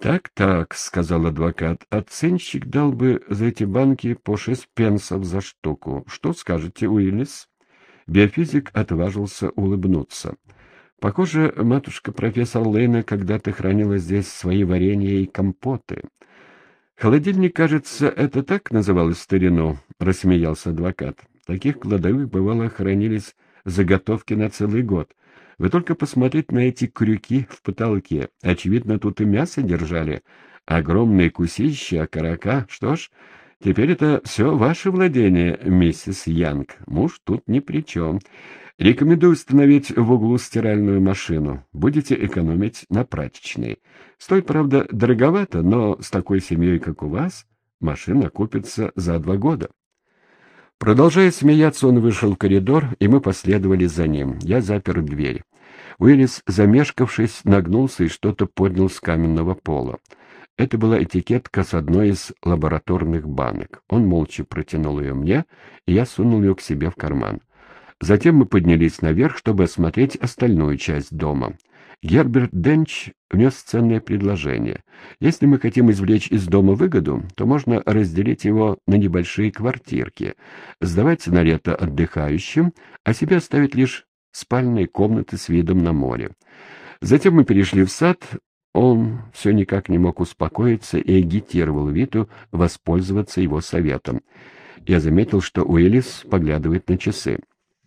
Так, — сказал адвокат, — оценщик дал бы за эти банки по 6 пенсов за штуку. Что скажете, Уиллис? Биофизик отважился улыбнуться. Похоже, матушка профессор Лейна когда-то хранила здесь свои варенья и компоты. Холодильник, кажется, это так называлось в старину, — рассмеялся адвокат. В таких кладовых, бывало, хранились заготовки на целый год. Вы только посмотрите на эти крюки в потолке. Очевидно, тут и мясо держали. Огромные кусища, окорока. Что ж, теперь это все ваше владение, миссис Янг. Муж тут ни при чем. Рекомендую установить в углу стиральную машину. Будете экономить на прачечной. Стоит, правда, дороговато, но с такой семьей, как у вас, машина купится за 2 года. Продолжая смеяться, он вышел в коридор, и мы последовали за ним. Я запер дверь. Уиллис, замешкавшись, нагнулся и что-то поднял с каменного пола. Это была этикетка с одной из лабораторных банок. Он молча протянул ее мне, и я сунул ее к себе в карман. Затем мы поднялись наверх, чтобы осмотреть остальную часть дома. Герберт Денч внес ценное предложение. Если мы хотим извлечь из дома выгоду, то можно разделить его на небольшие квартирки, сдавать на лето отдыхающим, а себе оставить лишь спальные комнаты с видом на море. Затем мы перешли в сад. Он все никак не мог успокоиться и агитировал Виту воспользоваться его советом. Я заметил, что Уиллис поглядывает на часы.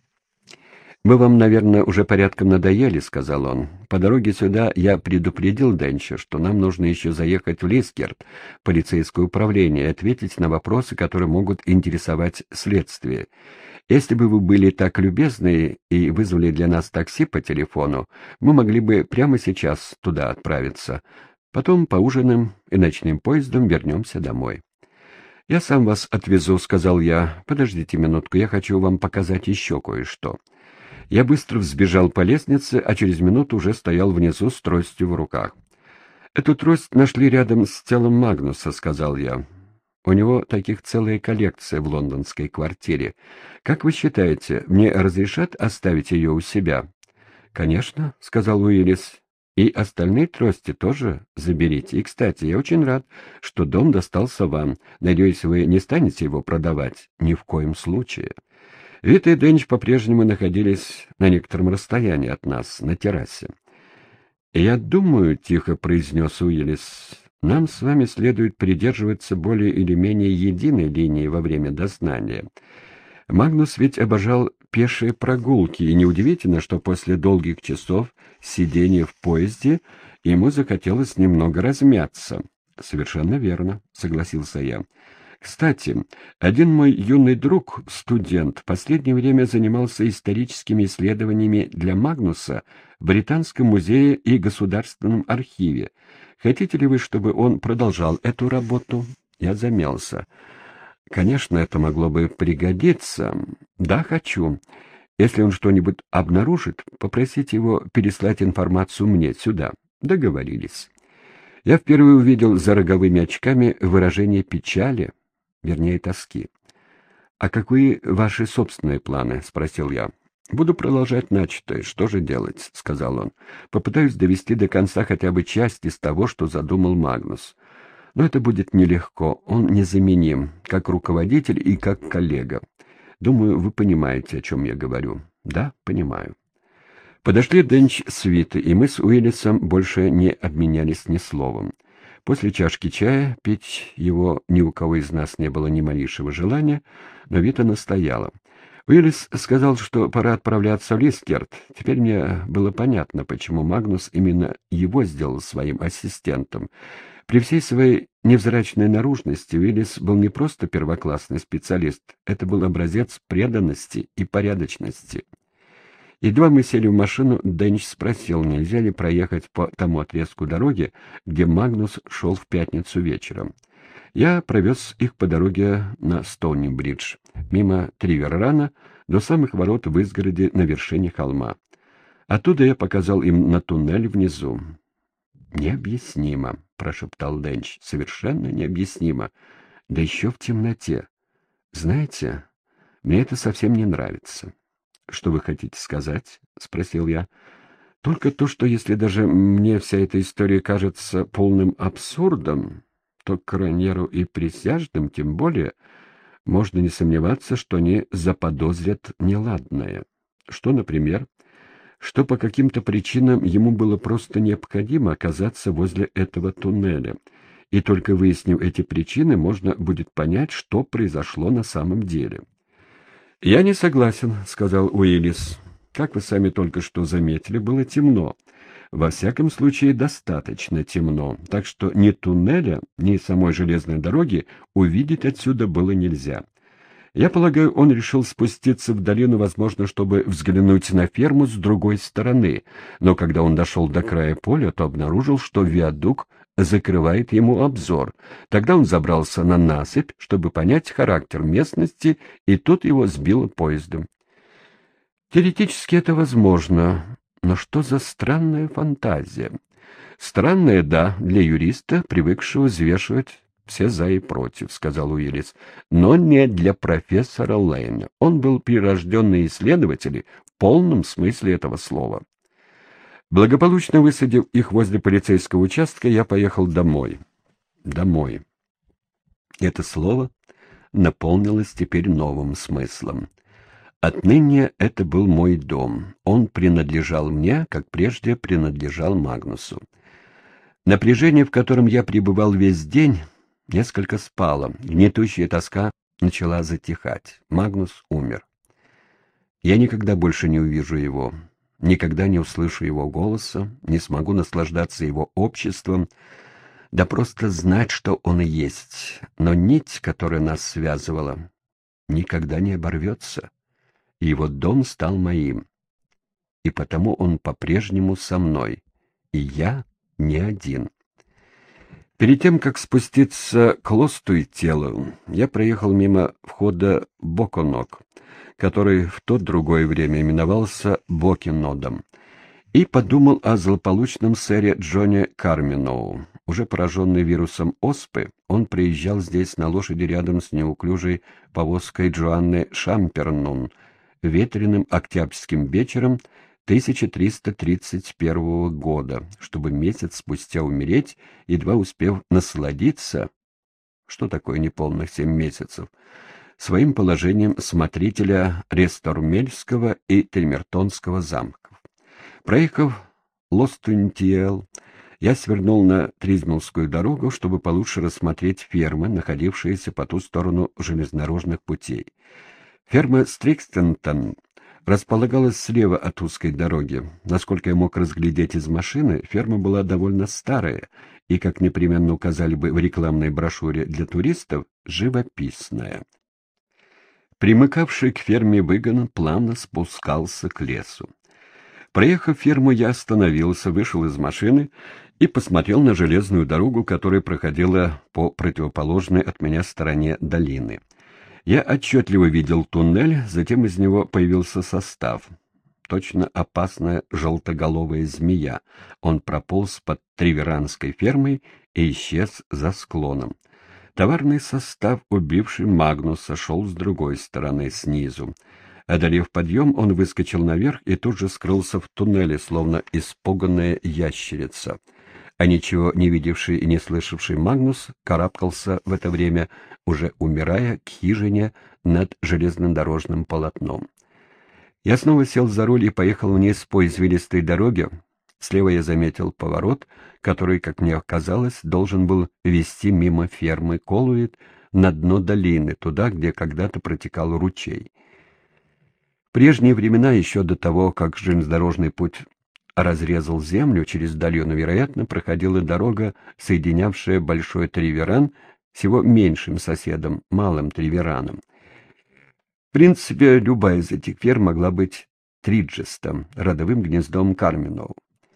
«Мы вам, наверное, уже порядком надоели», — сказал он. «По дороге сюда я предупредил Денча, что нам нужно еще заехать в Лискерт, полицейское управление, и ответить на вопросы, которые могут интересовать следствие. Если бы вы были так любезны и вызвали для нас такси по телефону, мы могли бы прямо сейчас туда отправиться. Потом поужинаем и ночным поездом вернемся домой». «Я сам вас отвезу», — сказал я. «Подождите минутку, я хочу вам показать еще кое-что». Я быстро взбежал по лестнице, а через минуту уже стоял внизу с тростью в руках. «Эту трость нашли рядом с телом Магнуса», — сказал я. «У него таких целая коллекция в лондонской квартире. Как вы считаете, мне разрешат оставить ее у себя?» «Конечно», — сказал Уиллис. «И остальные трости тоже заберите. И, кстати, я очень рад, что дом достался вам. Надеюсь, вы не станете его продавать. Ни в коем случае». Вита и Денч по-прежнему находились на некотором расстоянии от нас, на террасе. «Я думаю, — тихо произнес Уиллис, — нам с вами следует придерживаться более или менее единой линии во время дознания. Магнус ведь обожал пешие прогулки, и неудивительно, что после долгих часов сидения в поезде ему захотелось немного размяться». «Совершенно верно», — согласился я. «Кстати, один мой юный друг, студент, в последнее время занимался историческими исследованиями для Магнуса в Британском музее и Государственном архиве. Хотите ли вы, чтобы он продолжал эту работу?» Я замялся. «Конечно, это могло бы пригодиться. Да, хочу. Если он что-нибудь обнаружит, попросите его переслать информацию мне сюда. Договорились». Я впервые увидел за роговыми очками выражение печали, вернее, тоски. «А какие ваши собственные планы?» — спросил я. «Буду продолжать начатое. Что же делать?» — сказал он. «Попытаюсь довести до конца хотя бы часть из того, что задумал Магнус. Но это будет нелегко. Он незаменим, как руководитель и как коллега. Думаю, вы понимаете, о чем я говорю». «Да, понимаю». Подошли Денч с Витой, и мы с Уиллисом больше не обменялись ни словом. После чашки чая пить его ни у кого из нас не было ни малейшего желания, но Вита настояла. Уиллис сказал, что пора отправляться в Лискерт. Теперь мне было понятно, почему Магнус именно его сделал своим ассистентом. При всей своей невзрачной наружности Уиллис был не просто первоклассный специалист, это был образец преданности и порядочности. Едва мы сели в машину, Денч спросил, нельзя ли проехать по тому отрезку дороги, где Магнус шел в пятницу вечером. Я провез их по дороге на Стоуни-бридж, мимо Тривер-Рана, до самых ворот в изгороди на вершине холма. Оттуда я показал им на туннель внизу. «Необъяснимо», — прошептал Денч, — «совершенно необъяснимо. Да еще в темноте. Знаете, мне это совсем не нравится». «Что вы хотите сказать?» — спросил я. Только то, что если даже мне вся эта история кажется полным абсурдом, то Коронеру и присяжным тем более можно не сомневаться, что они заподозрят неладное. Что, например, что по каким-то причинам ему было просто необходимо оказаться возле этого туннеля, и только выяснив эти причины, можно будет понять, что произошло на самом деле. «Я не согласен», — сказал Уиллис. «Как вы сами только что заметили, было темно. Во всяком случае, достаточно темно, так что ни туннеля, ни самой железной дороги увидеть отсюда было нельзя. Я полагаю, он решил спуститься в долину, возможно, чтобы взглянуть на ферму с другой стороны, но когда он дошел до края поля, то обнаружил, что виадук закрывает ему обзор. Тогда он забрался на насыпь, чтобы понять характер местности, и тут его сбило поездом. Теоретически это возможно, но что за странная фантазия? Странная, да, для юриста, привыкшего взвешивать все за и против, — сказал Уиллис, — но не для профессора Лейна. Он был прирожденный исследователь в полном смысле этого слова. Благополучно высадив их возле полицейского участка, я поехал домой. Домой. Это слово наполнилось теперь новым смыслом. Отныне это был мой дом. Он принадлежал мне, как прежде принадлежал Магнусу. Напряжение, в котором я пребывал весь день, несколько спало. Гнетущая тоска начала затихать. Магнус умер. Я никогда больше не увижу его, никогда не услышу его голоса, не смогу наслаждаться его обществом, да просто знать, что он и есть. Но нить, которая нас связывала, никогда не оборвется. И его дом стал моим. И потому он по-прежнему со мной. И я не один. Перед тем, как спуститься к лосту и телу, я проехал мимо входа Боконок, который в то другое время именовался Бокинодом, и подумал о злополучном сэре Джоне Карминоу. Уже пораженный вирусом оспы, он приезжал здесь на лошади рядом с неуклюжей повозкой Джоанны Шампернун ветреным октябрьским вечером 1331 года, чтобы месяц спустя умереть, едва успев насладиться, что такое неполных 7 месяцев, своим положением смотрителя Рестормельского и Тельмертонского замков. Проехав Лостунтиэл, я свернул на Тризмелскую дорогу, чтобы получше рассмотреть фермы, находившиеся по ту сторону железнодорожных путей. Ферма Стрикстентон располагалась слева от узкой дороги. Насколько я мог разглядеть из машины, ферма была довольно старая и, как непременно указали бы в рекламной брошюре для туристов, живописная. Примыкавший к ферме выгон плавно спускался к лесу. Проехав ферму, я остановился, вышел из машины и посмотрел на железную дорогу, которая проходила по противоположной от меня стороне долины. Я отчетливо видел туннель, затем из него появился состав. Точно опасная желтоголовая змея. Он прополз под Триверанской фермой и исчез за склоном. Товарный состав, убивший Магнуса, шел с другой стороны, снизу. Одолев подъем, он выскочил наверх и тут же скрылся в туннеле, словно испуганная ящерица. А ничего не видевший и не слышавший Магнус карабкался в это время, уже умирая, к хижине над железнодорожным полотном. Я снова сел за руль и поехал вниз по извилистой дороге. Слева я заметил поворот, который, как мне казалось, должен был вести мимо фермы Колуит на дно долины, туда, где когда-то протекал ручей. В прежние времена, еще до того, как железнодорожный путь разрезал землю, через долину, вероятно, проходила дорога, соединявшая Большой Триверан с его меньшим соседом, Малым Тривераном. В принципе, любая из этих ферм могла быть Триджестом, родовым гнездом Карминоу.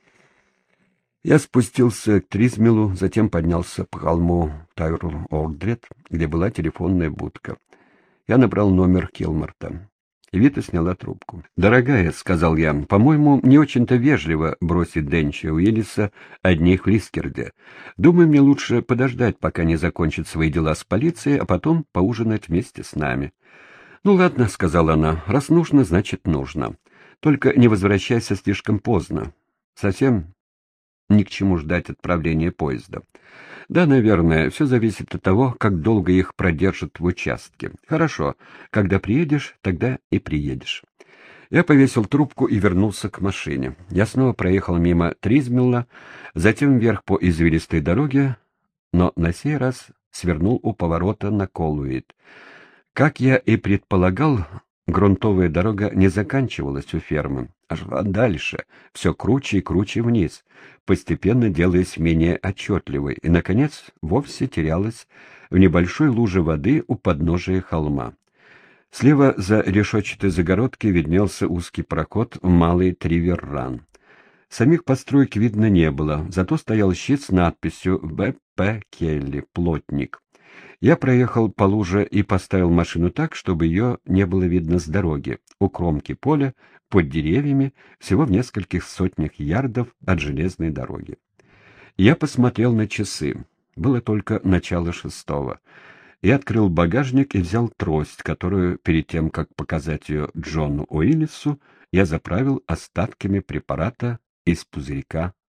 Я спустился к Тризмелу, затем поднялся по холму Тайр-Ордред, где была телефонная будка. Я набрал номер Килмарта. Вита сняла трубку. «Дорогая», — сказал я, — «по-моему, не очень-то вежливо бросить Денча Уиллиса одних в Лискерде. Думаю, мне лучше подождать, пока не закончит свои дела с полицией, а потом поужинать вместе с нами». «Ну ладно», — сказала она, — «раз нужно, значит нужно. Только не возвращайся слишком поздно. Совсем ни к чему ждать отправления поезда. Да, наверное, все зависит от того, как долго их продержат в участке. Хорошо, когда приедешь, тогда и приедешь. Я повесил трубку и вернулся к машине. Я снова проехал мимо Тризмилла, затем вверх по извилистой дороге, но на сей раз свернул у поворота на Колуит. Как я и предполагал, грунтовая дорога не заканчивалась у фермы, а шла дальше, все круче и круче вниз, постепенно делаясь менее отчетливой, и, наконец, вовсе терялась в небольшой луже воды у подножия холма. Слева за решетчатой загородкой виднелся узкий проход в малый Триверран. Самих построек видно не было, зато стоял щит с надписью «В.П. Келли, плотник». Я проехал по луже и поставил машину так, чтобы ее не было видно с дороги, у кромки поля, под деревьями, всего в нескольких сотнях ярдов от железной дороги. Я посмотрел на часы. Было только начало 6. Я открыл багажник и взял трость, которую, перед тем, как показать ее Джону Уиллису, я заправил остатками препарата из пузырька